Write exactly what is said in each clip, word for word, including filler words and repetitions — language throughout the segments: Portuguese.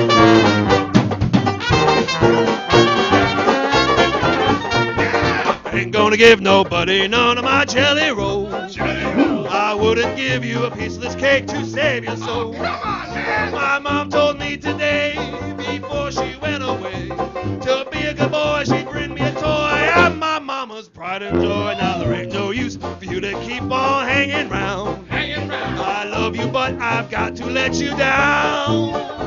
Ain't gonna give nobody none of my jelly rolls. I wouldn't give you a piece of this cake to save your soul. My mom told me today, before she went away, to be a good boy, she'd bring me a toy. I'm my mama's pride and joy. Now there ain't no use for you to keep on hanging round. I love you, but I've got to let you down.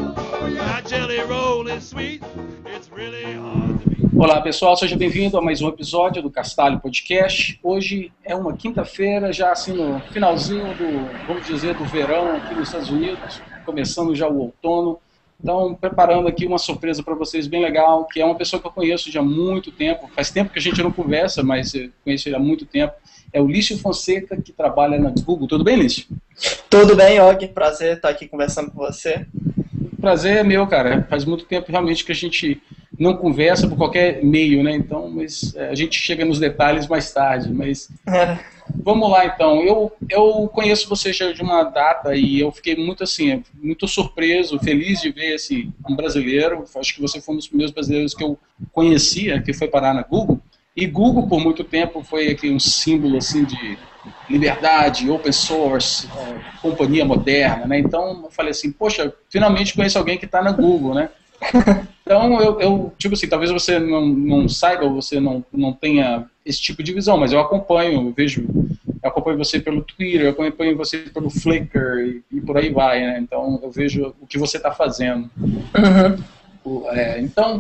My jelly roll is sweet, it's really hard to beat. Olá pessoal, seja bem-vindo a mais um episódio do Castalho Podcast. Hoje é uma quinta-feira, já assim no finalzinho do, vamos dizer, do verão aqui nos Estados Unidos, começando já o outono. Então, preparando aqui uma surpresa para vocês bem legal, que é uma pessoa que eu conheço já há muito tempo, faz tempo que a gente não conversa, mas eu conheço ele há muito tempo. É o Lício Fonseca, que trabalha na Google. Tudo bem, Lício? Tudo bem, Og. Prazer estar aqui conversando com você. Prazer é meu, cara. Faz muito tempo realmente que a gente não conversa por qualquer meio, né? Então, mas é, a gente chega nos detalhes mais tarde. Mas É. vamos lá, então. Eu, eu conheço você já de uma data e eu fiquei muito assim, muito surpreso, feliz de ver esse um brasileiro. Acho que você foi um dos primeiros brasileiros que eu conhecia, que foi parar na Google. E Google, por muito tempo, foi aqui um símbolo assim de liberdade, open source, é, companhia moderna, né? Então, eu falei assim, poxa, finalmente conheço alguém que está na Google, né? Então, eu, eu, tipo assim, talvez você não, não saiba, ou você não, não tenha esse tipo de visão, mas eu acompanho, eu vejo, eu acompanho você pelo Twitter, eu acompanho você pelo Flickr e, e por aí vai, né? Então, eu vejo o que você está fazendo. Uhum. O, é, então,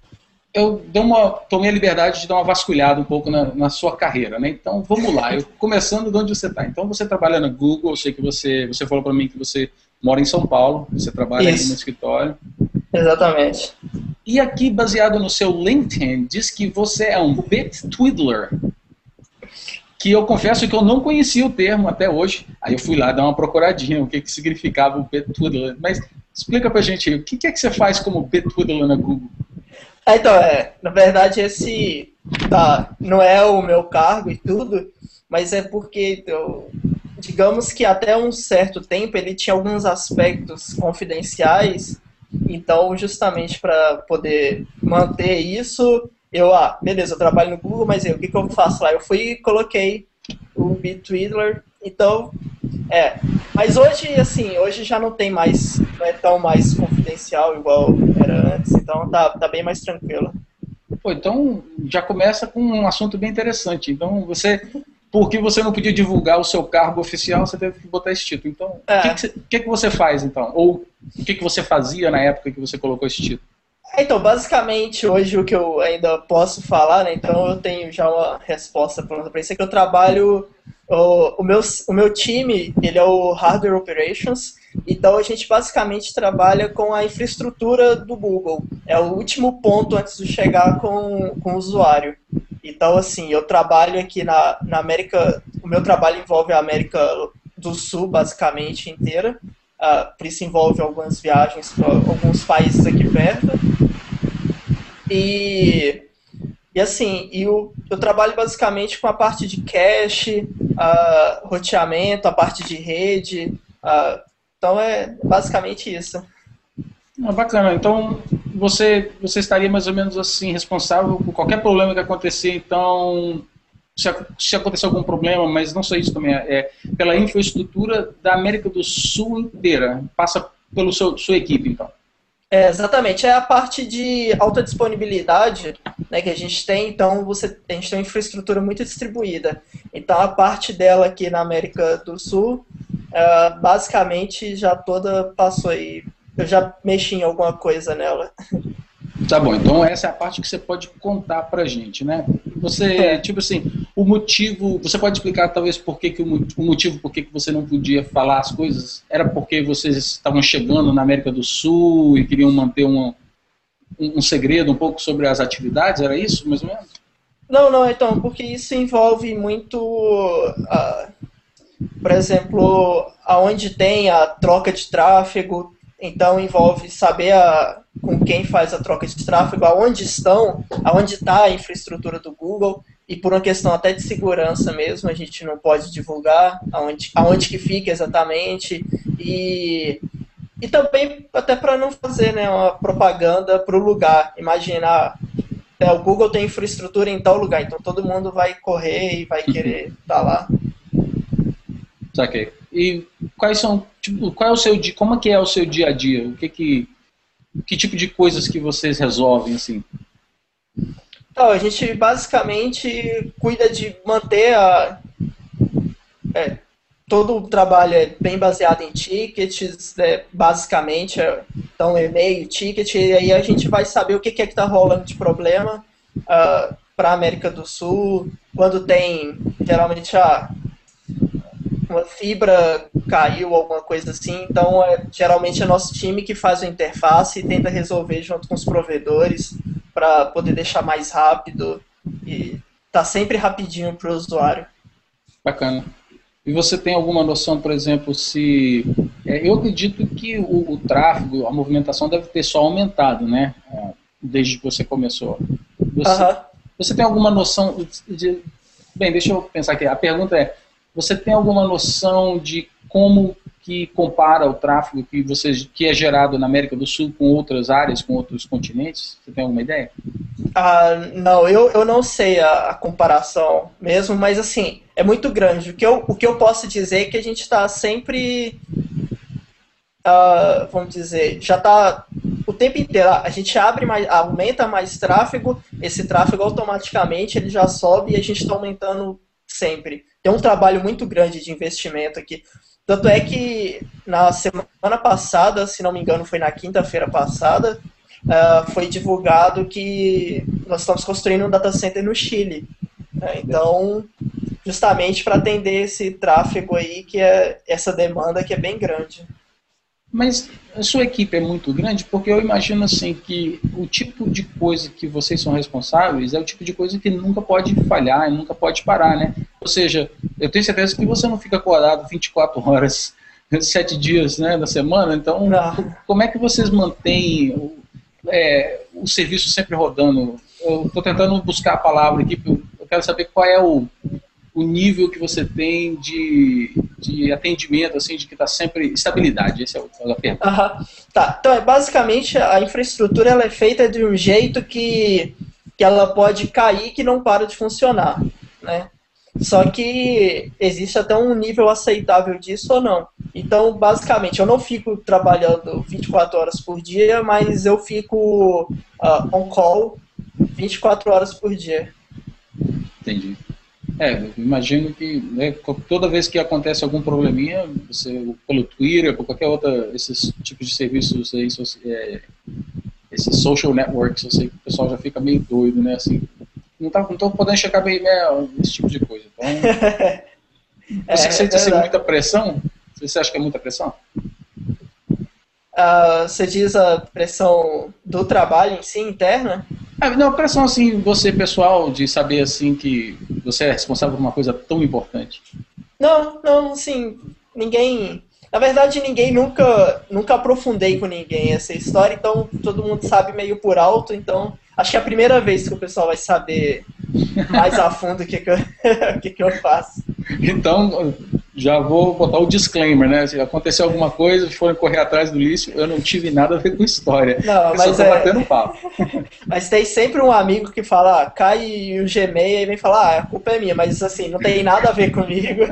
eu dei uma, tomei a liberdade de dar uma vasculhada um pouco na, na sua carreira, né? Então, vamos lá, eu, começando de onde você está. Então, você trabalha na Google, eu sei que você, você falou para mim que você mora em São Paulo, você trabalha aqui no escritório. Exatamente. E aqui, baseado no seu LinkedIn, diz que você é um bit twiddler, que eu confesso que eu não conhecia o termo até hoje. Aí eu fui lá dar uma procuradinha, o que, que significava o bit twiddler. Mas explica pra gente aí, o que, que é que você faz como bit twiddler na Google? É, então, é, na verdade, esse tá, não é o meu cargo e tudo, mas é porque, eu, digamos que até um certo tempo ele tinha alguns aspectos confidenciais. Então, justamente para poder manter isso, eu, ah, beleza, eu trabalho no Google, mas eu, o que, que eu faço lá? Eu fui e coloquei o bit twiddler, então, é. Mas hoje, assim, hoje já não tem mais, não é tão mais confidencial igual era antes, então tá, tá bem mais tranquilo. Pô, então, já começa com um assunto bem interessante. Então, você, porque você não podia divulgar o seu cargo oficial, você teve que botar esse título. Então, o É. que, que, você, que, que você faz, então? Ou o que, que você fazia na época que você colocou esse título? Então, basicamente, hoje o que eu ainda posso falar, né, então eu tenho já uma resposta pronta para isso, é que eu trabalho, o, o, meu, o meu time, ele é o Hardware Operations, então a gente basicamente trabalha com a infraestrutura do Google, é o último ponto antes de chegar com, com o usuário. Então, assim, eu trabalho aqui na, na América, o meu trabalho envolve a América do Sul, basicamente, inteira. Uh, por isso envolve algumas viagens para alguns países aqui perto. E, e assim, eu, eu trabalho basicamente com a parte de cache, uh, roteamento, a parte de rede. Uh, então é basicamente isso. Ah, bacana. Então, você, você estaria mais ou menos assim responsável por qualquer problema que acontecer, então, se, se acontecer algum problema, mas não só isso também, é pela infraestrutura da América do Sul inteira, passa pela sua equipe, então. É, exatamente, é a parte de alta disponibilidade, né, que a gente tem, então você, a gente tem uma infraestrutura muito distribuída. Então a parte dela aqui na América do Sul, uh, basicamente já toda passou aí. Eu já mexi em alguma coisa nela. Tá bom, então essa é a parte que você pode contar pra gente, né? Você, É. tipo assim, o motivo, você pode explicar talvez por que, que o, o motivo por que, que você não podia falar as coisas? Era porque vocês estavam chegando na América do Sul e queriam manter um, um, um segredo um pouco sobre as atividades, era isso, mais ou menos? Não, não, então, porque isso envolve muito, uh, por exemplo, aonde tem a troca de tráfego, então envolve saber a, com quem faz a troca de tráfego, aonde estão, aonde está a infraestrutura do Google, e por uma questão até de segurança mesmo, a gente não pode divulgar aonde, aonde que fica exatamente, e e também até para não fazer, né, uma propaganda para o lugar. Imagina, é, o Google tem infraestrutura em tal lugar, então todo mundo vai correr e vai querer estar lá. Saquei. E quais são, tipo, qual é o seu dia, como é que é o seu dia a dia? O que que, que tipo de coisas que vocês resolvem, assim? Então, a gente basicamente cuida de manter a... É, todo o trabalho é bem baseado em tickets, é, basicamente, é, então e-mail, ticket, e aí a gente vai saber o que é que está rolando de problema uh, para a América do Sul, quando tem, geralmente, a... uma fibra caiu, alguma coisa assim, então é, geralmente é nosso time que faz a interface e tenta resolver junto com os provedores para poder deixar mais rápido e tá sempre rapidinho para o usuário. Bacana. E você tem alguma noção, por exemplo, se... É, eu acredito que o, o tráfego, a movimentação deve ter só aumentado, né? Desde que você começou. Você, uh-huh. você tem alguma noção de... Bem, deixa eu pensar aqui. A pergunta é, você tem alguma noção de como que compara o tráfego que, você, que é gerado na América do Sul com outras áreas, com outros continentes? Você tem alguma ideia? Ah, não, eu, eu não sei a, a comparação mesmo, mas assim, é muito grande. O que eu, o que eu posso dizer é que a gente está sempre, uh, vamos dizer, já está o tempo inteiro, a gente abre mais, aumenta mais tráfego, esse tráfego automaticamente ele já sobe e a gente está aumentando sempre. Tem um trabalho muito grande de investimento aqui. Tanto é que na semana passada, se não me engano foi na quinta-feira passada, uh, foi divulgado que nós estamos construindo um data center no Chile. Né? Então, justamente para atender esse tráfego aí, que é essa demanda que é bem grande. Mas a sua equipe é muito grande, porque eu imagino assim que o tipo de coisa que vocês são responsáveis é o tipo de coisa que nunca pode falhar e nunca pode parar, né? Ou seja, eu tenho certeza que você não fica acordado vinte e quatro horas, sete dias, né, na semana, então não. Como é que vocês mantêm o, é, o serviço sempre rodando? Eu estou tentando buscar a palavra aqui, eu quero saber qual é o, o nível que você tem de, de atendimento, assim, de que está sempre... Estabilidade, essa é a pergunta. Uhum. Tá, então, basicamente, a infraestrutura ela é feita de um jeito que, que ela pode cair que não para de funcionar, né? Só que existe até um nível aceitável disso ou não. Então, basicamente, eu não fico trabalhando vinte e quatro horas por dia, mas eu fico uh, on call vinte e quatro horas por dia. Entendi. É, eu imagino que, né, toda vez que acontece algum probleminha, você, pelo Twitter, por qualquer outra, esses tipos de serviços aí, é, esses social networks, eu sei que o pessoal já fica meio doido, né, assim, não tá, não tô podendo checar bem, né, esse tipo de coisa. Então, você é, sente é assim, muita pressão? Você acha que é muita pressão? Uh, você diz a pressão do trabalho em si, interna? Ah, não, pressão assim, você pessoal, de saber assim que você é responsável por uma coisa tão importante. Não, não, assim, ninguém... Na verdade, ninguém nunca, nunca aprofundei com ninguém essa história, então todo mundo sabe meio por alto, então acho que é a primeira vez que o pessoal vai saber mais a fundo o que, que, eu, o que, que eu faço. Então, já vou botar o disclaimer, né? Se acontecer alguma coisa, forem correr atrás do Lício, eu não tive nada a ver com história. Não, eu mas só tô é... batendo papo. Mas tem sempre um amigo que fala, ah, cai o Gmail e vem falar, ah, a culpa é minha, mas assim, não tem nada a ver comigo.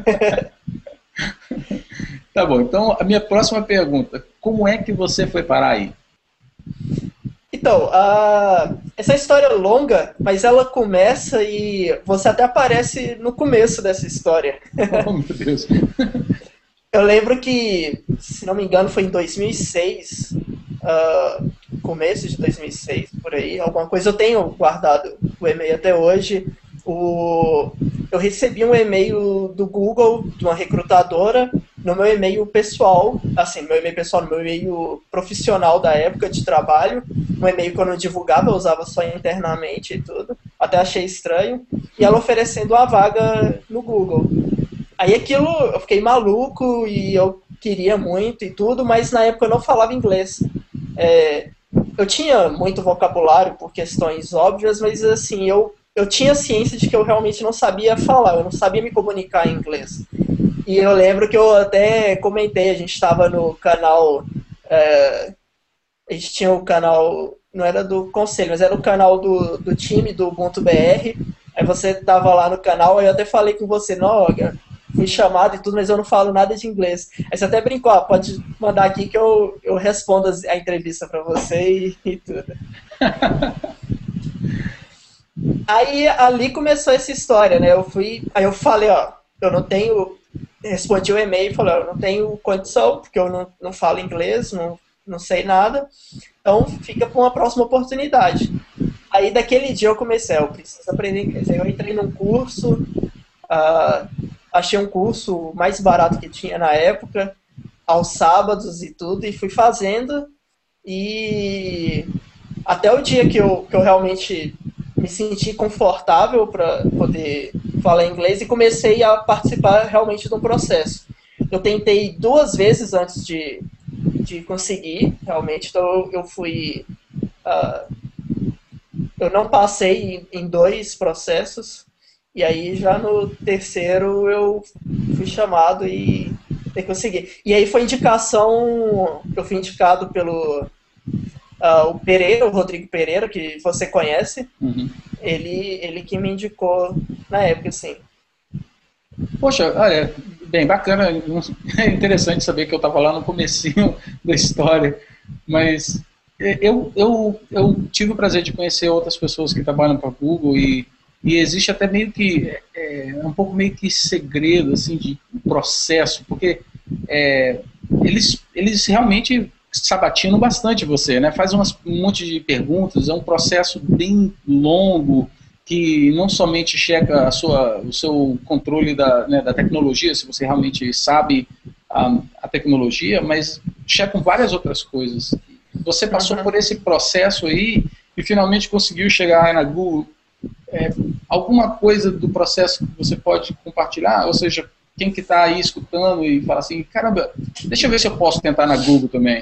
Tá bom, então a minha próxima pergunta, como é que você foi parar aí? Então, uh, essa história é longa, mas ela começa e você até aparece no começo dessa história. Oh, meu Deus. Eu lembro que, se não me engano, foi em dois mil e seis, uh, começo de dois mil e seis, por aí, alguma coisa. Eu tenho guardado o e-mail até hoje. O... Eu recebi um e-mail do Google, de uma recrutadora, no meu e-mail pessoal, assim, no meu e-mail pessoal, no meu e-mail profissional da época de trabalho, um e-mail que eu não divulgava, eu usava só internamente e tudo, até achei estranho, e ela oferecendo uma vaga no Google. Aí aquilo, eu fiquei maluco e eu queria muito e tudo, mas na época eu não falava inglês. É, eu tinha muito vocabulário por questões óbvias, mas assim, eu eu tinha ciência de que eu realmente não sabia falar, eu não sabia me comunicar em inglês. E eu lembro que eu até comentei, a gente estava no canal É, a gente tinha o canal, não era do conselho, mas era o canal do, do time, do Ubuntu B R. Aí você tava lá no canal, aí eu até falei com você, não, fui chamado e tudo, mas eu não falo nada de inglês. Aí você até brincou, ah, pode mandar aqui que eu, eu respondo a entrevista pra você e, e tudo. Aí ali começou essa história, né? Eu fui, aí eu falei, ó, eu não tenho, respondi o e-mail e falei, ó, eu não tenho condição, porque eu não, não falo inglês, não, não sei nada, então fica para uma próxima oportunidade. Aí daquele dia eu comecei, eu preciso aprender inglês. Aí eu entrei num curso, uh, achei um curso mais barato que tinha na época, aos sábados e tudo, e fui fazendo, e até o dia que eu, que eu realmente me senti confortável para poder falar inglês e comecei a participar realmente do processo. Eu tentei duas vezes antes de, de conseguir, realmente, então eu, eu fui... Uh, eu não passei em, em dois processos, e aí já no terceiro eu fui chamado e, e consegui. E aí foi indicação, eu fui indicado pelo... Uh, o Pereira, o Rodrigo Pereira, que você conhece, uhum. ele, ele que me indicou na época, assim. Poxa, olha, bem bacana, é interessante saber que eu estava lá no comecinho da história, mas eu, eu, eu tive o prazer de conhecer outras pessoas que trabalham para a Google e, e existe até meio que, é, um pouco meio que segredo, assim, de processo, porque é, eles, eles realmente... sabatinam bastante você, né? Faz umas, um monte de perguntas, é um processo bem longo, que não somente checa a sua, o seu controle da, né, da tecnologia, se você realmente sabe a, a tecnologia, mas checam várias outras coisas. Você passou uhum. por esse processo aí e finalmente conseguiu chegar na Google. É, alguma coisa do processo que você pode compartilhar? Ou seja, quem que está aí escutando e fala assim, caramba, deixa eu ver se eu posso tentar na Google também.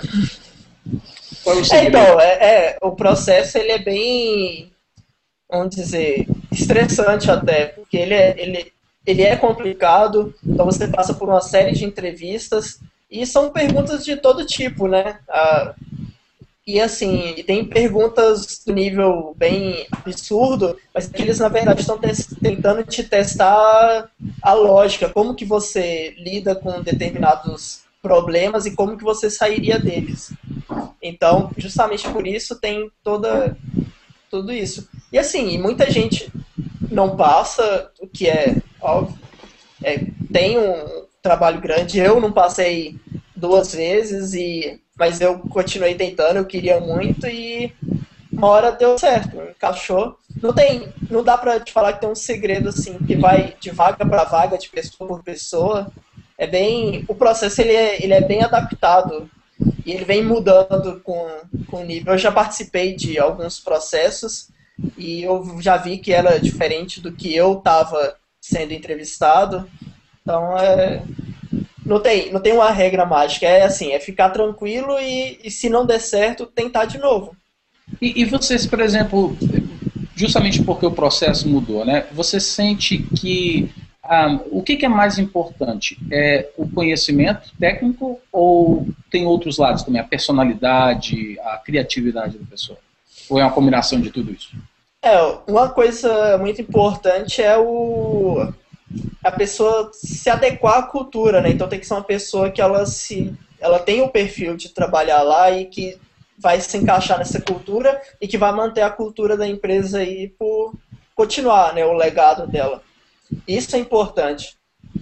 Qual é o segredo? É, então, é, é, o processo ele é bem, vamos dizer, estressante até, porque ele é, ele, ele é complicado, então você passa por uma série de entrevistas, e são perguntas de todo tipo, né? Ah, e assim, tem perguntas do nível bem absurdo, mas que eles na verdade estão tentando te testar a lógica, como que você lida com determinados problemas e como que você sairia deles. Então, justamente por isso tem toda, tudo isso. E assim, muita gente não passa, o que é óbvio, é, tem um trabalho grande, eu não passei duas vezes e... mas eu continuei tentando, eu queria muito e uma hora deu certo, encaixou. Não tem, não dá pra te falar que tem um segredo assim, que vai de vaga para vaga, de pessoa por pessoa. É bem, o processo ele é, ele é bem adaptado e ele vem mudando com, com o nível. Eu já participei de alguns processos e eu já vi que era diferente do que eu estava sendo entrevistado. Então é... Não tem, não tem uma regra mágica, é assim, é ficar tranquilo e, e se não der certo, tentar de novo. E, e vocês, por exemplo, justamente porque o processo mudou, né? Você sente que um, o que, que é mais importante? É o conhecimento técnico ou tem outros lados também? A personalidade, a criatividade da pessoa? Ou é uma combinação de tudo isso? É, uma coisa muito importante é o... a pessoa se adequar à cultura, né? Então tem que ser uma pessoa que ela se, ela tem o perfil de trabalhar lá e que vai se encaixar nessa cultura e que vai manter a cultura da empresa aí por continuar, né, o legado dela. Isso é importante.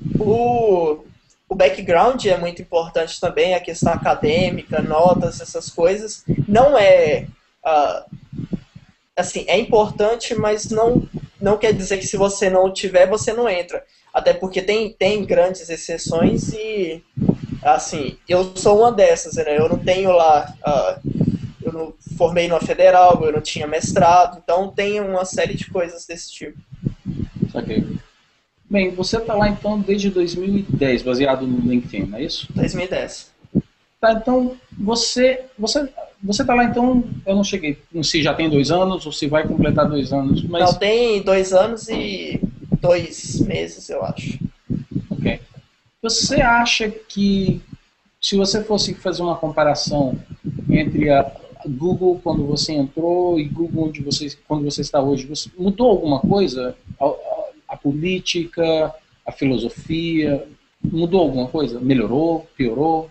O, o background é muito importante também, a questão acadêmica, notas, essas coisas. Não é... Uh, assim, é importante, mas não, não quer dizer que se você não tiver, você não entra. Até porque tem, tem grandes exceções e, assim, eu sou uma dessas, né? Eu não tenho lá, uh, eu não formei numa federal, eu não tinha mestrado, então tem uma série de coisas desse tipo. Ok. Bem, você está lá então desde dois mil e dez, baseado no LinkedIn, não é isso? dois mil e dez. Tá, então, você... você Você está lá, então, eu não cheguei, não sei se já tem dois anos ou se vai completar dois anos, mas... Não, tem dois anos e dois meses, eu acho. Ok. Você acha que se você fosse fazer uma comparação entre a Google quando você entrou e Google onde você, quando você está hoje, você, mudou alguma coisa? A, a, a política, a filosofia, mudou alguma coisa? Melhorou? Piorou?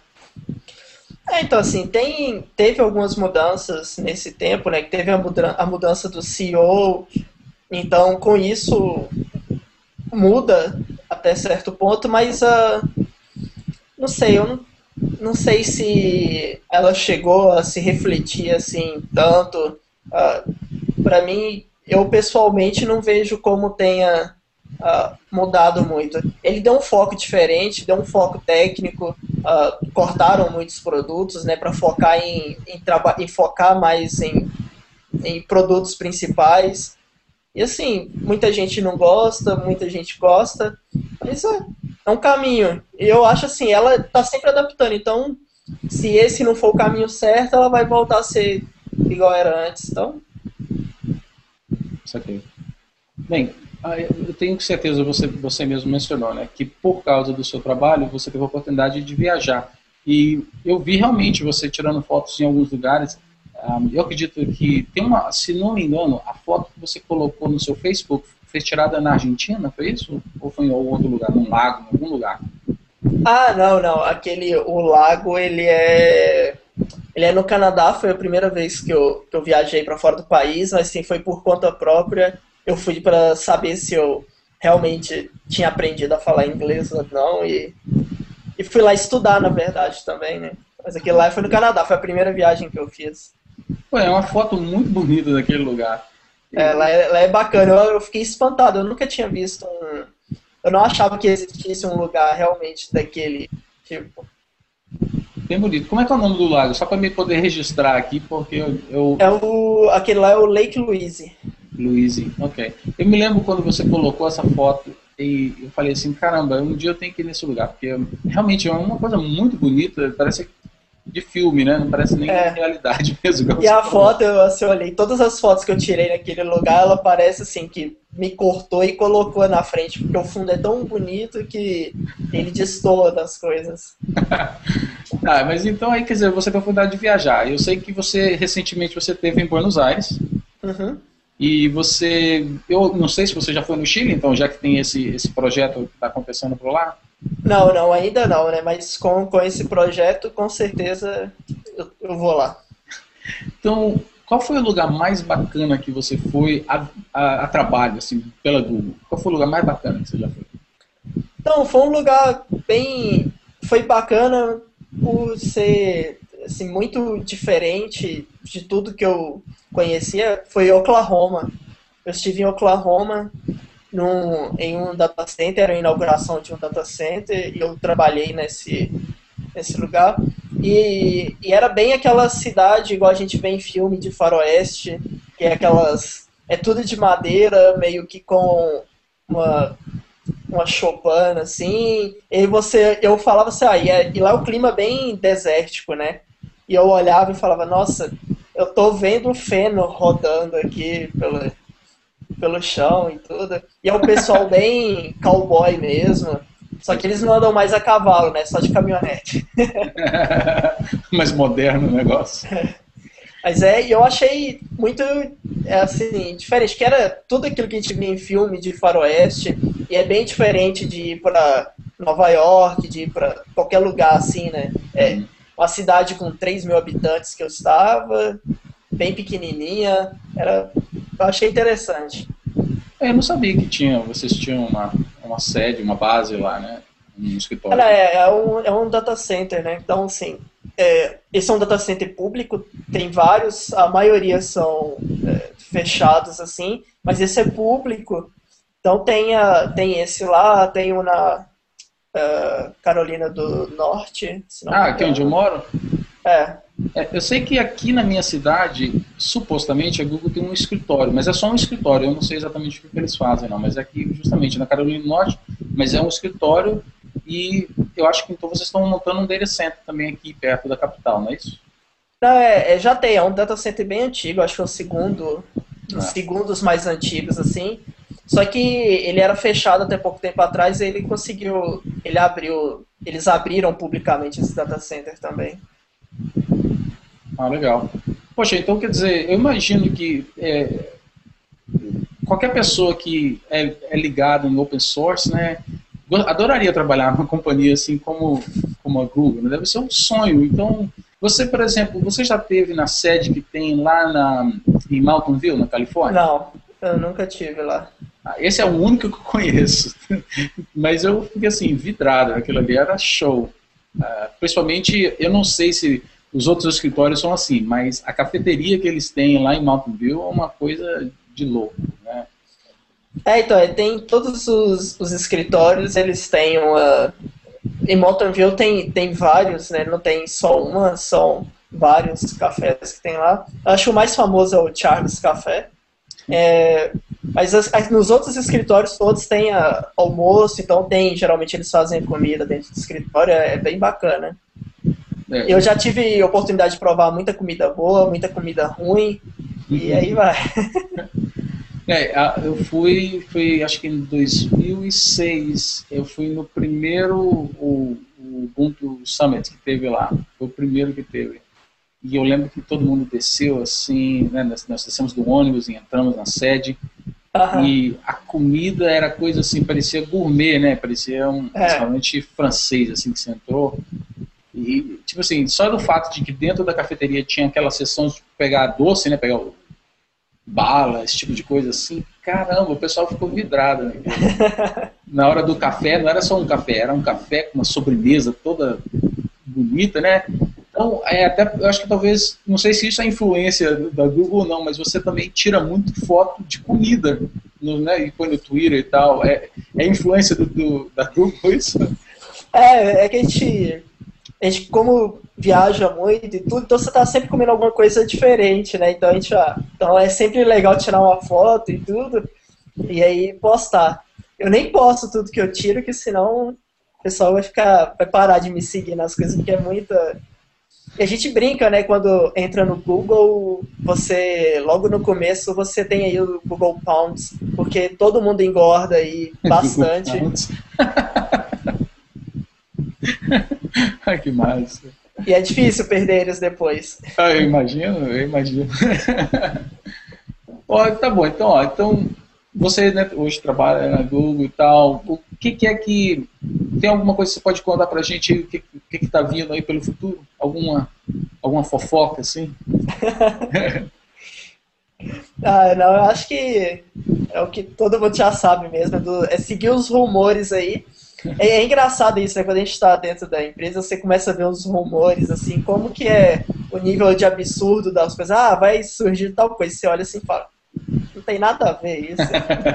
É, então, assim, tem, teve algumas mudanças nesse tempo, né? Que teve a, muda, a mudança do C E O, então, com isso, muda até certo ponto, mas, uh, não sei, eu não, não sei se ela chegou a se refletir, assim, tanto. Uh, para mim, eu pessoalmente não vejo como tenha uh, mudado muito. Ele deu um foco diferente, deu um foco técnico, uh, cortaram muitos produtos, né, para focar em, em, em focar mais em, em produtos principais. E assim, muita gente não gosta, muita gente gosta, mas é, é um caminho. E eu acho assim, ela está sempre adaptando, então se esse não for o caminho certo, ela vai voltar a ser igual era antes, então... Isso aqui. Bem, eu tenho certeza, você, você mesmo mencionou, né, que por causa do seu trabalho você teve a oportunidade de viajar. E eu vi realmente você tirando fotos em alguns lugares. Um, eu acredito que tem uma, se não me engano, a foto que você colocou no seu Facebook foi tirada na Argentina, foi isso? Ou foi em algum outro lugar, num lago, em algum lugar? Ah, não, não. Aquele, o lago, ele é... Ele é no Canadá, foi a primeira vez que eu, que eu viajei para fora do país, mas sim, foi por conta própria. Eu fui para saber se eu realmente tinha aprendido a falar inglês ou não, e, e fui lá estudar, na verdade, também, né? Mas aquele lá foi no Canadá, foi a primeira viagem que eu fiz. Pô, é uma foto muito bonita daquele lugar. É, lá é, lá é bacana, eu, eu fiquei espantado, eu nunca tinha visto um... Eu não achava que existisse um lugar realmente daquele tipo. Bem bonito. Como é que é o nome do lago? Só para me poder registrar aqui, porque eu... eu... É o, aquele lá é o Lake Louise. Louise, ok. Eu me lembro quando você colocou essa foto e eu falei assim, caramba, um dia eu tenho que ir nesse lugar, porque realmente é uma coisa muito bonita, parece de filme, né? Não parece nem é. realidade mesmo. E a foto, eu assim, olhei, todas as fotos que eu tirei naquele lugar, ela parece assim, que me cortou e colocou na frente, porque o fundo é tão bonito que ele destoa das coisas. Ah, mas então aí, quer dizer, você tem a oportunidade de viajar. Eu sei que você, recentemente, você esteve em Buenos Aires. Uhum. E você, eu não sei se você já foi no Chile, então, já que tem esse, esse projeto que está acontecendo por lá. Não, não, ainda não, né? Mas com, com esse projeto, com certeza eu, eu vou lá. Então, qual foi o lugar mais bacana que você foi a, a, a trabalho, assim, pela Google? Qual foi o lugar mais bacana que você já foi? Então, foi um lugar bem... Foi bacana por ser, assim, muito diferente de tudo que eu conhecia. Foi Oklahoma. Eu estive em Oklahoma... Num, em um data center, era a inauguração de um data center, e eu trabalhei nesse, nesse lugar. E, e era bem aquela cidade, igual a gente vê em filme de faroeste, que é aquelas... É tudo de madeira, meio que com uma, uma choupana, assim. E você, eu falava assim, ah, e, é, e lá o clima é bem desértico, né? E eu olhava e falava, nossa, eu tô vendo o feno rodando aqui pela... pelo chão e tudo. E é um pessoal bem cowboy mesmo. Só que eles não andam mais a cavalo, né? Só de caminhonete. Mais moderno o negócio. Mas é, e eu achei muito, é, assim, diferente. Que era tudo aquilo que a gente via em filme de faroeste. E é bem diferente de ir pra Nova York, de ir pra qualquer lugar assim, né? É uma cidade com três mil habitantes que eu estava, bem pequenininha. Era... Eu achei interessante. É, eu não sabia que tinha, vocês tinham uma, uma sede, uma base lá, né? Um escritório. Cara, é, é, um, é um data center, né? Então, assim, é, esse é um data center público, tem vários, a maioria são é, fechados, assim, mas esse é público. Então tem, a, tem esse lá, tem um na uh, Carolina do Norte. Se não ah, aqui onde eu moro? É. É, eu sei que aqui na minha cidade, supostamente, a Google tem um escritório, mas é só um escritório, eu não sei exatamente o que eles fazem, não, mas é aqui justamente na Carolina do Norte, mas é um escritório e eu acho que então vocês estão montando um data center também aqui perto da capital, não é isso? Não, é, é, já tem, é um data center bem antigo, acho que é o segundo, um dos Ah. segundos mais antigos, assim, só que ele era fechado até pouco tempo atrás e ele conseguiu, ele abriu eles abriram publicamente esse data center também. Ah, legal. Poxa, então quer dizer, eu imagino que é, qualquer pessoa que é, é ligada em open source, né, adoraria trabalhar numa companhia assim como, como a Google, né? Deve ser um sonho. Então, você, por exemplo, você já esteve na sede que tem lá na, em Mountain View, na Califórnia? Não, eu nunca tive lá. Ah, esse é o único que eu conheço. Mas eu fiquei assim, vidrado, aquilo ali era show. Uh, principalmente, eu não sei se os outros escritórios são assim, mas a cafeteria que eles têm lá em Mountain View é uma coisa de louco, né? É, então, é, tem todos os, os escritórios, eles têm uma... Em Mountain View tem, tem vários, né? Não tem só uma, são vários cafés que tem lá. Eu acho que o mais famoso é o Charles Café. É, mas as, as, nos outros escritórios todos tem a, almoço, então tem, geralmente eles fazem comida dentro do escritório, é, é bem bacana. É. Eu já tive oportunidade de provar muita comida boa, muita comida ruim, e aí vai. É, eu fui, fui, acho que em dois mil e seis, eu fui no primeiro o, o Ubuntu Summit que teve lá, foi o primeiro que teve. E eu lembro que todo mundo desceu assim, né, nós, nós descemos do ônibus e entramos na sede, uhum. E a comida era coisa assim, parecia gourmet, né, parecia um é. restaurante francês, assim, que você entrou. E, tipo assim, só do fato de que dentro da cafeteria tinha aquela seção de pegar doce, né, pegar o bala, esse tipo de coisa assim, caramba, o pessoal ficou vidrado, né? Na hora do café, não era só um café, era um café com uma sobremesa toda bonita, né? Então, é, até, eu acho que talvez, não sei se isso é influência da Google ou não, mas você também tira muito foto de comida, no, né, e põe no Twitter e tal, é, é influência do, do, da Google isso? É, é que a gente, a gente como viaja muito e tudo, então você tá sempre comendo alguma coisa diferente, né? Então, a gente, ah, então é sempre legal tirar uma foto e tudo, e aí postar. Eu nem posto tudo que eu tiro, que senão o pessoal vai ficar, vai parar de me seguir nas coisas, porque é muita... E a gente brinca, né, quando entra no Google, você, logo no começo, você tem aí o Google Pounds, porque todo mundo engorda aí bastante. Ai, que massa. E é difícil perder eles depois. Ah, eu imagino, eu imagino. Ó, tá bom, então, ó, então você, né, hoje trabalha na Google e tal, o que, que é que... Tem alguma coisa que você pode contar pra gente, o que que, que tá vindo aí pelo futuro? Alguma, alguma fofoca, assim? Ah, não, eu acho que é o que todo mundo já sabe mesmo, é, do, é seguir os rumores aí. É, é engraçado isso, né? Quando a gente está dentro da empresa, você começa a ver uns rumores, assim, como que é o nível de absurdo das coisas. Ah, vai surgir tal coisa. Você olha assim e fala, não tem nada a ver isso.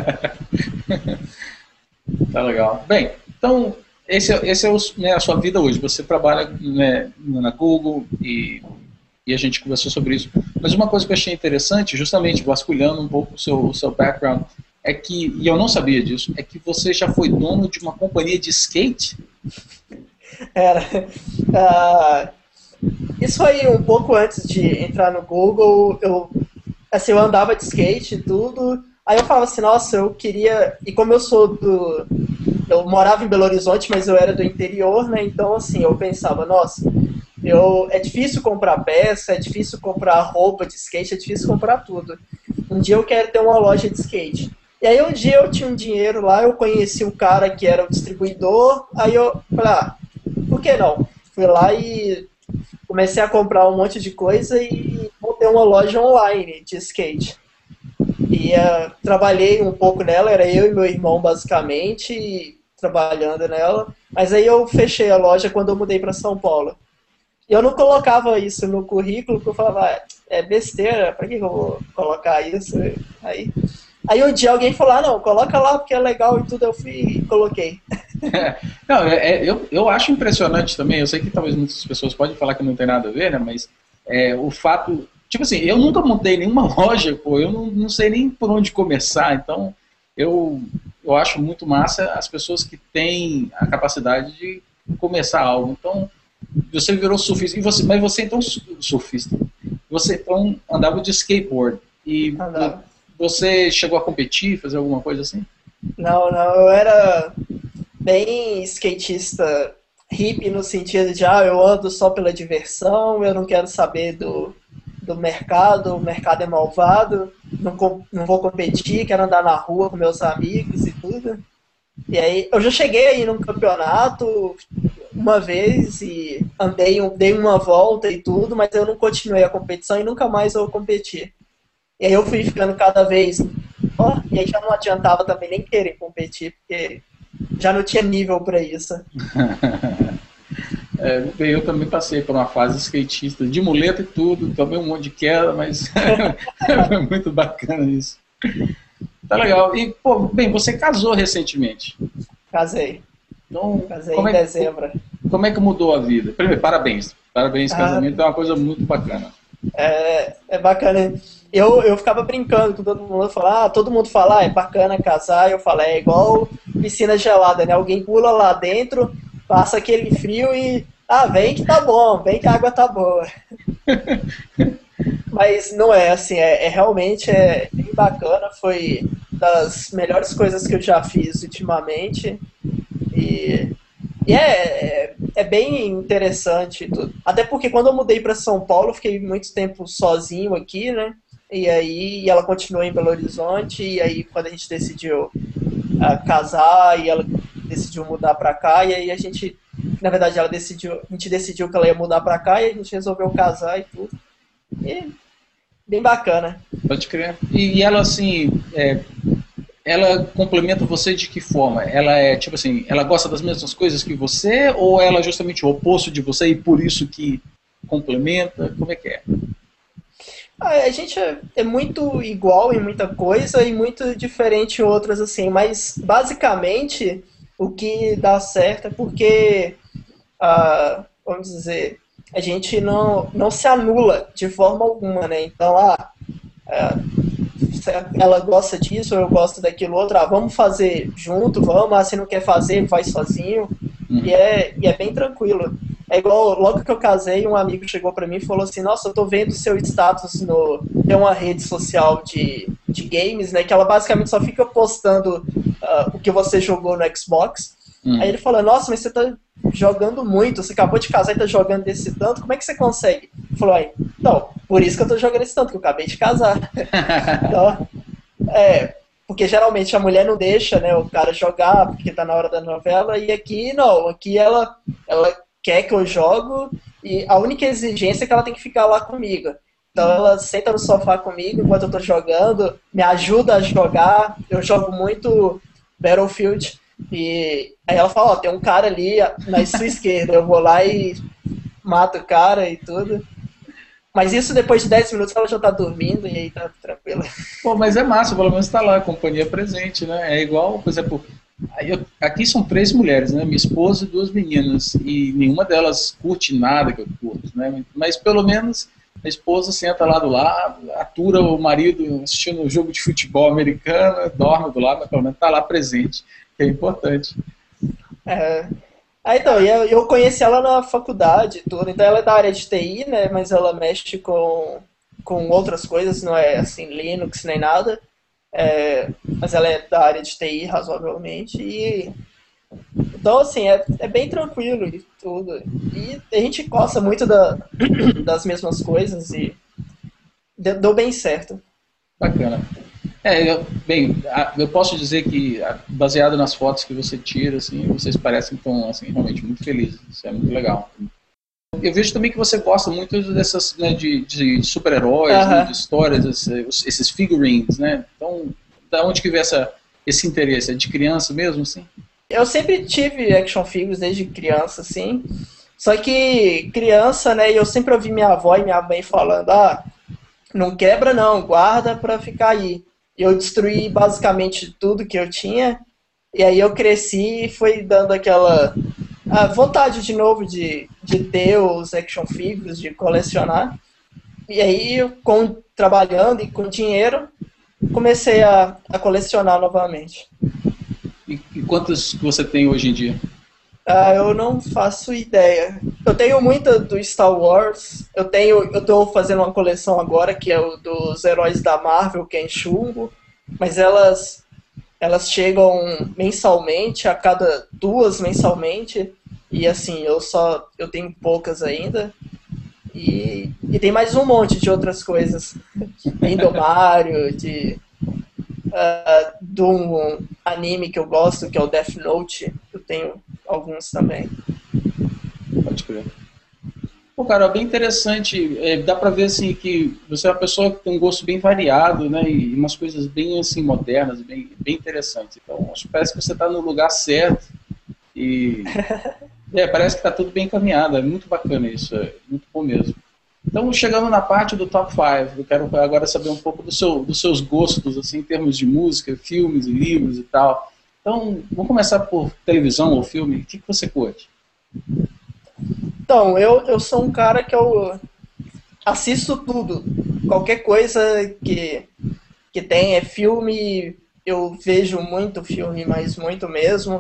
Tá legal. Bem, então, esse é, esse é o, né, a sua vida hoje. Você trabalha, né, na Google e, e a gente conversou sobre isso. Mas uma coisa que eu achei interessante, justamente vasculhando um pouco o seu, o seu background, é que, e eu não sabia disso, é que você já foi dono de uma companhia de skate? Era. Uh, isso foi um pouco antes de entrar no Google. Eu, assim, eu andava de skate e tudo. Aí eu falava assim, nossa, eu queria... E como eu sou do... Eu morava em Belo Horizonte, mas eu era do interior, né? Então, assim, eu pensava, nossa, eu, é difícil comprar peça, é difícil comprar roupa de skate, é difícil comprar tudo. Um dia eu quero ter uma loja de skate. E aí um dia eu tinha um dinheiro lá, eu conheci um cara que era o distribuidor, aí eu falei, ah, por que não? Fui lá e comecei a comprar um monte de coisa e montei uma loja online de skate. E uh, trabalhei um pouco nela, era eu e meu irmão basicamente trabalhando nela, mas aí eu fechei a loja quando eu mudei para São Paulo. E eu não colocava isso no currículo, porque eu falava, ah, é besteira, para que eu vou colocar isso? Aí, aí um dia alguém falou, ah, não, coloca lá porque é legal e tudo, eu fui e coloquei. É, não, é, eu, eu acho impressionante também, eu sei que talvez muitas pessoas podem falar que não tem nada a ver, né, mas é, o fato... Tipo assim, eu nunca montei nenhuma loja, pô, eu não, não sei nem por onde começar, então eu, eu acho muito massa as pessoas que têm a capacidade de começar algo. Então, você virou surfista, e você, mas você então, surfista, você então andava de skateboard, e andava. Você chegou a competir, fazer alguma coisa assim? Não, não, eu era bem skatista hippie no sentido de, ah, eu ando só pela diversão, eu não quero saber do, do mercado, o mercado é malvado, não, não vou competir, quero andar na rua com meus amigos e tudo. E aí, eu já cheguei aí num campeonato uma vez e andei, dei uma volta e tudo, mas eu não continuei a competição e nunca mais eu competi. E aí eu fui ficando cada vez, ó, e aí já não adiantava também nem querer competir, porque já não tinha nível para isso. É, bem, eu também passei por uma fase skatista, de muleta e tudo, tomei um monte de queda, mas foi muito bacana isso. Tá legal. E, pô, bem, você casou recentemente. Casei. Então, Casei como em é, dezembro. Como é que mudou a vida? Primeiro, parabéns. Parabéns, casamento ah, é uma coisa muito bacana. É, é bacana. Eu, eu ficava brincando com todo mundo, falar, ah, todo mundo fala, ah, é bacana casar, eu falo, é igual piscina gelada, né? Alguém pula lá dentro, passa aquele frio e, ah, vem que tá bom, vem que a água tá boa. Mas não é assim, é, é realmente é bem bacana, foi das melhores coisas que eu já fiz ultimamente. E, e é, é, é bem interessante tudo. Até porque quando eu mudei para São Paulo, eu fiquei muito tempo sozinho aqui, né? E aí ela continuou em Belo Horizonte, e aí quando a gente decidiu uh, casar, e ela decidiu mudar para cá, e aí a gente, na verdade ela decidiu, a gente decidiu que ela ia mudar para cá, e a gente resolveu casar e tudo. E bem bacana. Pode crer. E, e ela assim, é, ela complementa você de que forma? Ela é tipo assim, ela gosta das mesmas coisas que você, ou ela é justamente o oposto de você e por isso que complementa? Como é que é? A gente é, é muito igual em muita coisa e muito diferente em outras, assim, mas basicamente o que dá certo é porque, ah, vamos dizer, a gente não, não se anula de forma alguma, né? Então, ah, ela gosta disso, eu gosto daquilo outro, ah, vamos fazer junto, vamos, ah, se não quer fazer, vai sozinho, uhum. e, é, e é bem tranquilo. É igual, logo que eu casei, um amigo chegou pra mim e falou assim, nossa, eu tô vendo seu status no... Tem uma rede social de, de games, né, que ela basicamente só fica postando uh, o que você jogou no Xbox. Hum. Aí ele falou, nossa, mas você tá jogando muito, você acabou de casar e tá jogando desse tanto, como é que você consegue? Ele falou, aí, então, por isso que eu tô jogando esse tanto, que eu acabei de casar. Então, é... Porque geralmente a mulher não deixa, né, o cara jogar, porque tá na hora da novela, e aqui não, aqui ela... ela quer que eu jogo, e a única exigência é que ela tem que ficar lá comigo. Então ela senta no sofá comigo enquanto eu tô jogando, me ajuda a jogar, eu jogo muito Battlefield, e aí ela fala, ó, tem um cara ali na sua esquerda, eu vou lá e mato o cara e tudo. Mas isso depois de dez minutos ela já tá dormindo e aí tá tranquila. Pô, mas é massa, pelo menos tá lá, a companhia presente, né? É igual, por exemplo... Eu, aqui são três mulheres, né? Minha esposa e duas meninas, e nenhuma delas curte nada que eu curto, né? Mas pelo menos a esposa senta lá do lado, atura o marido assistindo um jogo de futebol americano, dorme do lado, mas pelo menos tá lá presente, que é importante. É. Ah, então, eu, eu conheci ela na faculdade e tudo, então ela é da área de T I, né? Mas ela mexe com, com outras coisas, não é assim, Linux nem nada. É, mas ela é da área de T I razoavelmente e então assim é, é bem tranquilo e tudo e a gente gosta muito da, das mesmas coisas e deu bem certo. Bacana. É, eu, bem, eu posso dizer que baseado nas fotos que você tira, assim, vocês parecem tão assim realmente muito felizes. Isso é muito legal. Eu vejo também que você gosta muito dessas, né, de, de super-heróis, uh-huh. né, de histórias, esses, esses figurines, né? Então, da onde que vem essa, esse interesse? É de criança mesmo, assim? Eu sempre tive action figures desde criança, assim. Só que criança, né, eu sempre ouvi minha avó e minha mãe falando, ah, não quebra não, guarda pra ficar aí. Eu destruí basicamente tudo que eu tinha, e aí eu cresci e foi dando aquela... a vontade de novo de, de ter os action figures, de colecionar. E aí, com, trabalhando e com dinheiro, comecei a, a colecionar novamente. E, e quantos que você tem hoje em dia? Ah, eu não faço ideia. Eu tenho muita do Star Wars. Eu tenho, eu estou fazendo uma coleção agora que é o dos heróis da Marvel, que é em chumbo. Mas elas... elas chegam mensalmente, a cada duas mensalmente, E assim, eu só eu tenho poucas ainda. E, e tem mais um monte de outras coisas. Tem do Mario, de, uh, de um anime que eu gosto, que é o Death Note. Eu tenho alguns também. Pode crer. Pô, cara, bem interessante. É, dá pra ver assim que você é uma pessoa que tem um gosto bem variado, né? E umas coisas bem assim modernas, bem, bem interessantes. Então, acho que parece que você está no lugar certo. E é, parece que está tudo bem encaminhado. É muito bacana isso, é muito bom mesmo. Então, chegando na parte do top cinco, eu quero agora saber um pouco do seu, dos seus gostos, assim, em termos de música, filmes e livros e tal. Então, vamos começar por televisão ou filme. O que, que você curte? Então, eu, eu sou um cara que eu assisto tudo. Qualquer coisa que, que tem é filme, eu vejo muito filme, mas muito mesmo.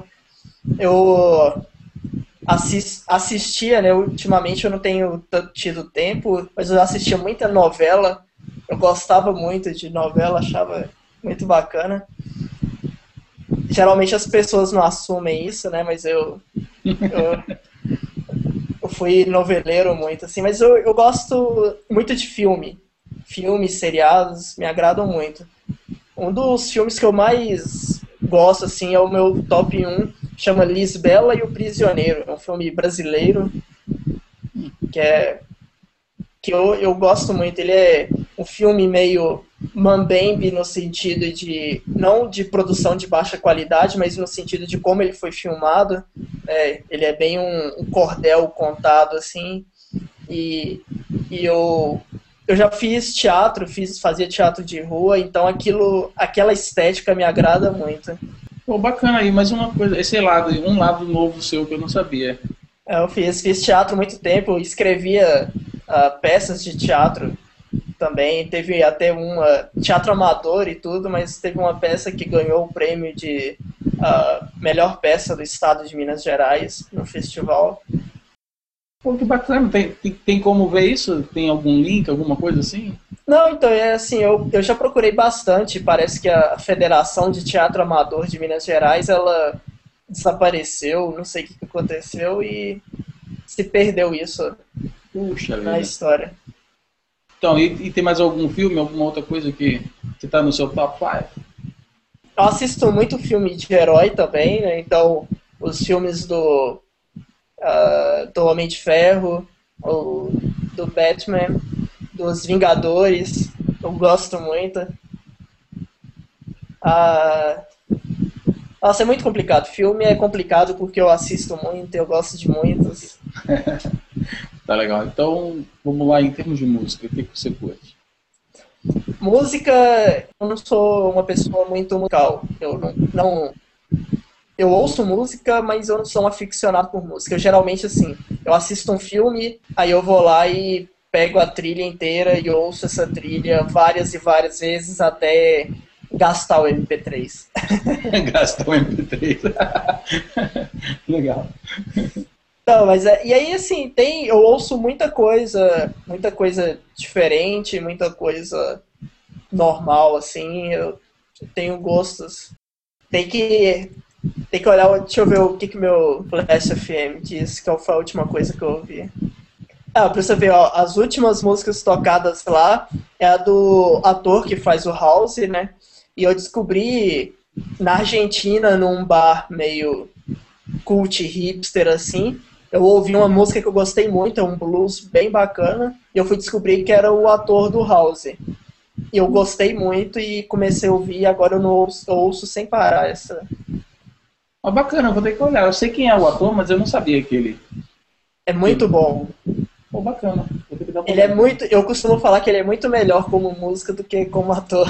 Eu assist, assistia, né? Ultimamente eu não tenho tanto tido tempo, mas eu assistia muita novela. Eu gostava muito de novela, achava muito bacana. Geralmente as pessoas não assumem isso, né? Mas eu... eu Eu fui noveleiro muito, assim, mas eu, eu gosto muito de filme. Filmes, seriados, me agradam muito. Um dos filmes que eu mais gosto, assim, é o meu top um, chama Lisbela e o Prisioneiro. É um filme brasileiro, que é... que eu, eu gosto muito. Ele é um filme meio mambembe no sentido de, não de produção de baixa qualidade, mas no sentido de como ele foi filmado. É, ele é bem um, um cordel contado, assim, e, e eu, eu já fiz teatro, fiz, fazia teatro de rua, então aquilo, aquela estética me agrada muito. Pô, bacana aí, mas uma coisa, esse lado, um lado novo seu que eu não sabia. É, eu fiz, fiz teatro há muito tempo, eu escrevia uh, peças de teatro também, teve até uma teatro amador e tudo, mas teve uma peça que ganhou o prêmio de uh, melhor peça do estado de Minas Gerais no festival. Pô, que bacana, tem, tem, tem como ver isso? Tem algum link, alguma coisa assim? Não, então, é assim, eu, eu já procurei bastante, parece que a Federação de Teatro Amador de Minas Gerais, ela desapareceu, não sei o que aconteceu e se perdeu isso. Puxa, na vida. História. Então, e, e tem mais algum filme, alguma outra coisa que, que tá no seu top cinco? Eu assisto muito filme de herói também, né? Então os filmes do, uh, do Homem de Ferro, ou do Batman, dos Vingadores, eu gosto muito. Uh, nossa, é muito complicado. Filme é complicado porque eu assisto muito, eu gosto de muitos. Tá legal. Então, vamos lá, em termos de música, o que, que você curte? Música, eu não sou uma pessoa muito musical. Eu não, não... Eu ouço música, mas eu não sou um aficionado por música. Eu geralmente, assim, eu assisto um filme, aí eu vou lá e pego a trilha inteira e ouço essa trilha várias e várias vezes até gastar o M P três. Gastar o M P três. Legal. Não, mas é, e aí assim, tem, eu ouço muita coisa, muita coisa diferente, muita coisa normal, assim, eu tenho gostos. Tem que, tem que olhar, deixa eu ver o que que meu Flash F M diz, que foi a última coisa que eu ouvi. Ah, pra você ver, ó, as últimas músicas tocadas lá é a do ator que faz o House, né? E eu descobri na Argentina, num bar meio cult hipster, assim, eu ouvi uma música que eu gostei muito, é um blues bem bacana, e eu fui descobrir que era o ator do House. E eu gostei muito e comecei a ouvir, e agora eu, não ouço, eu ouço sem parar essa. Ah, bacana, vou ter que olhar. Eu sei quem é o ator, mas eu não sabia que ele... É muito bom. Pô, bacana. Vou ter que dar uma Ele é olhada. muito, eu costumo falar que ele é muito melhor como música do que como ator.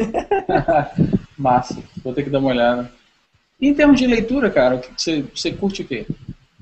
Massa, vou ter que dar uma olhada. E em termos de leitura, cara, o que você, você curte o quê?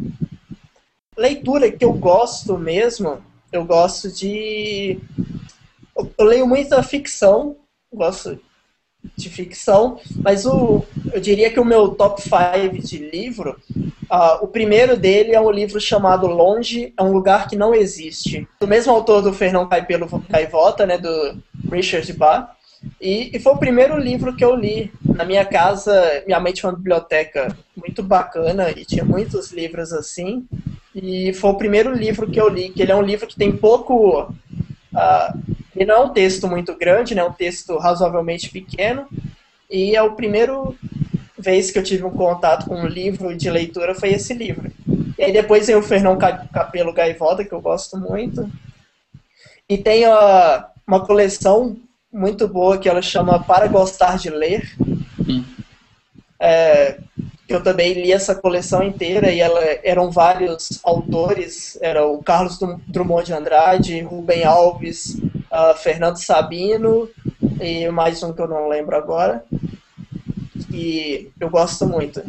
Leitura que eu gosto mesmo, eu gosto de... Eu, eu leio muita ficção, gosto de ficção, mas o, eu diria que o meu top cinco de livro, uh, o primeiro dele é um livro chamado Longe, é um lugar que não existe. Do mesmo autor do Fernão Caipelo Gaivota, né, do Richard Bach, e, e foi o primeiro livro que eu li. na minha casa, minha mãe tinha uma biblioteca muito bacana e tinha muitos livros assim. E foi o primeiro livro que eu li, que ele é um livro que tem pouco... Uh, ele não é um texto muito grande, né? É um texto razoavelmente pequeno. E é o primeiro vez que eu tive um contato com um livro de leitura foi esse livro. E aí depois tem o Fernão Capelo Gaivota, que eu gosto muito. E tem uh, uma coleção muito boa que ela chama Para Gostar de Ler. Hum. É, eu também li essa coleção inteira e ela, eram vários autores. Era o Carlos Drummond de Andrade, Rubem Alves, uh, Fernando Sabino e mais um que eu não lembro agora. E eu gosto muito.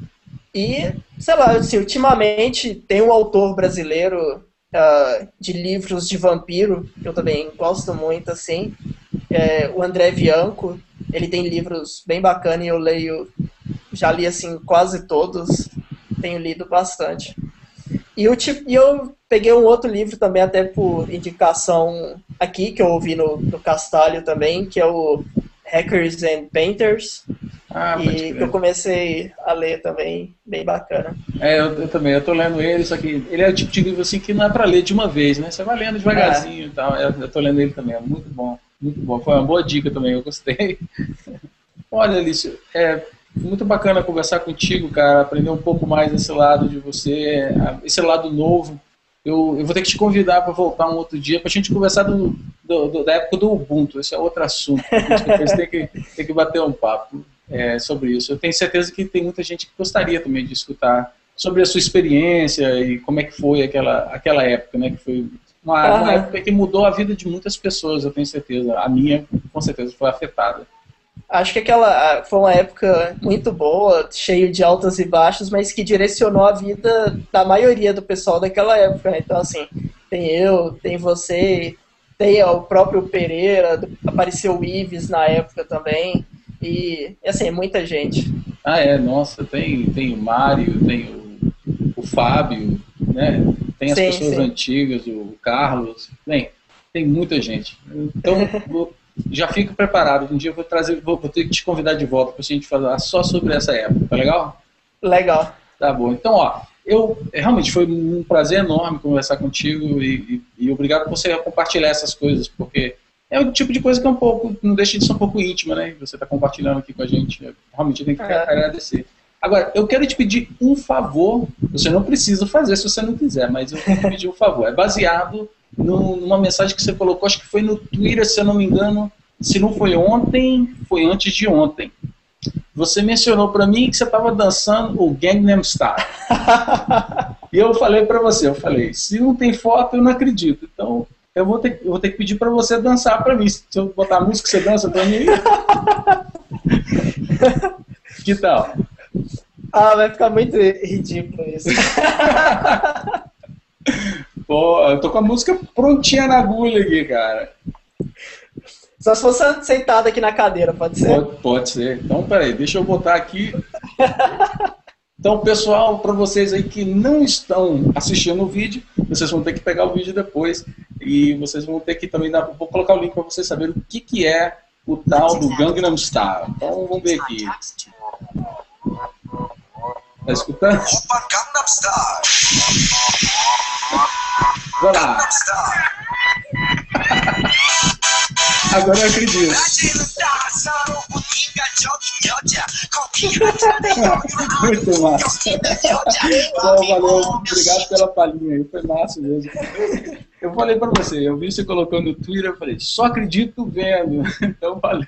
E, sei lá, assim, ultimamente tem um autor brasileiro uh, de livros de vampiro, que eu também gosto muito, assim, é o André Bianco. Ele tem livros bem bacanas e eu leio, já li, assim, quase todos, tenho lido bastante. E eu, e eu peguei um outro livro também, até por indicação aqui, que eu ouvi no, no Castalho também, que é o Hackers and Painters. Ah, e que eu comecei a ler também, bem bacana. É, eu, eu também, eu tô lendo ele, só que ele é o tipo de livro assim que não é pra ler de uma vez, né? Você vai lendo devagarzinho é. e tal. Eu, eu tô lendo ele também, é muito bom, muito bom. Foi uma boa dica também, eu gostei. Olha, Alice, é muito bacana conversar contigo, cara, aprender um pouco mais desse lado de você, esse lado novo. Eu, eu vou ter que te convidar para voltar um outro dia para a gente conversar do, do, do, da época do Ubuntu. Esse é outro assunto. A gente depois tem que, tem que bater um papo. É, sobre isso. Eu tenho certeza que tem muita gente que gostaria também de escutar sobre a sua experiência e como é que foi aquela, aquela época, né? Que foi uma, uhum. uma época que mudou a vida de muitas pessoas, eu tenho certeza. A minha, com certeza, foi afetada. Acho que aquela foi uma época muito boa, cheio de altas e baixas, mas que direcionou a vida da maioria do pessoal daquela época. Né? Então, assim, tem eu, tem você, tem o próprio Pereira, apareceu o Ives na época também. E, assim, muita gente. Ah, é, nossa, tem, tem o Mário, tem o, o Fábio, né? Tem as sim, pessoas sim. antigas, o Carlos, bem, tem muita gente. Então, vou, já fico preparado. Um dia eu vou trazer, vou, vou ter que te convidar de volta para a gente falar só sobre essa época, tá legal? Legal. Tá bom. Então, ó, eu realmente foi um prazer enorme conversar contigo e, e, e obrigado por você compartilhar essas coisas, porque é o tipo de coisa que é um pouco, não deixa de ser um pouco íntima, né? Você está compartilhando aqui com a gente. Realmente tem que é. agradecer. Agora, eu quero te pedir um favor. Você não precisa fazer se você não quiser, mas eu vou te pedir um favor. É baseado no, numa mensagem que você colocou, acho que foi no Twitter, se eu não me engano. Se não foi ontem, foi antes de ontem. Você mencionou para mim que você estava dançando o Gangnam Style. E eu falei para você, eu falei, se não tem foto, eu não acredito. Então... Eu vou, ter, eu vou ter que pedir para você dançar para mim. Se eu botar a música, você dança para mim? Que tal? Ah, vai ficar muito ridículo isso. Pô, eu tô com a música prontinha na agulha aqui, cara. Só se fosse sentado aqui na cadeira, pode ser? Pode, pode ser. Então, peraí, deixa eu botar aqui. Então, pessoal, para vocês aí que não estão assistindo o vídeo, vocês vão ter que pegar o vídeo depois e vocês vão ter que também dar, vou colocar o link para vocês saberem o que, que é o tal do Gangnam Style. Então, vamos ver aqui. Tá escutando? Opa, Gangnam Style. Vai lá. Agora eu acredito. Muito massa. Bom, valeu, obrigado pela palhinha aí, foi massa mesmo. Eu falei pra você, eu vi você colocando no Twitter, eu falei, só acredito vendo. Então valeu.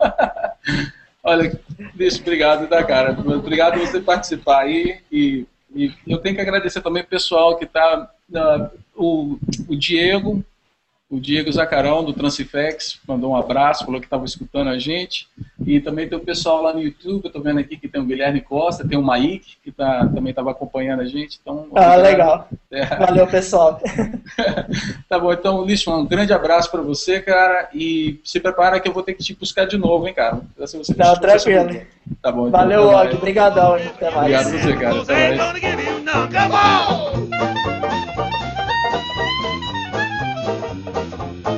Olha, deixa, obrigado, tá, cara? Obrigado por você participar aí. E, e eu tenho que agradecer também o pessoal que tá. Uh, o, o Diego. O Diego Zacarão, do Transifex, mandou um abraço, falou que estava escutando a gente. E também tem o pessoal lá no YouTube, eu estou vendo aqui que tem o Guilherme Costa, tem o Maíque, que tá, também estava acompanhando a gente. Então, ah, legal. É. Valeu, pessoal. Tá bom, então, Lixo, um grande abraço para você, cara. E se prepara que eu vou ter que te buscar de novo, hein, cara. Se você Não, tranquilo. Tá bom. Então, valeu, Og. Obrigadão. Até mais. Obrigado a você, cara. Até mais.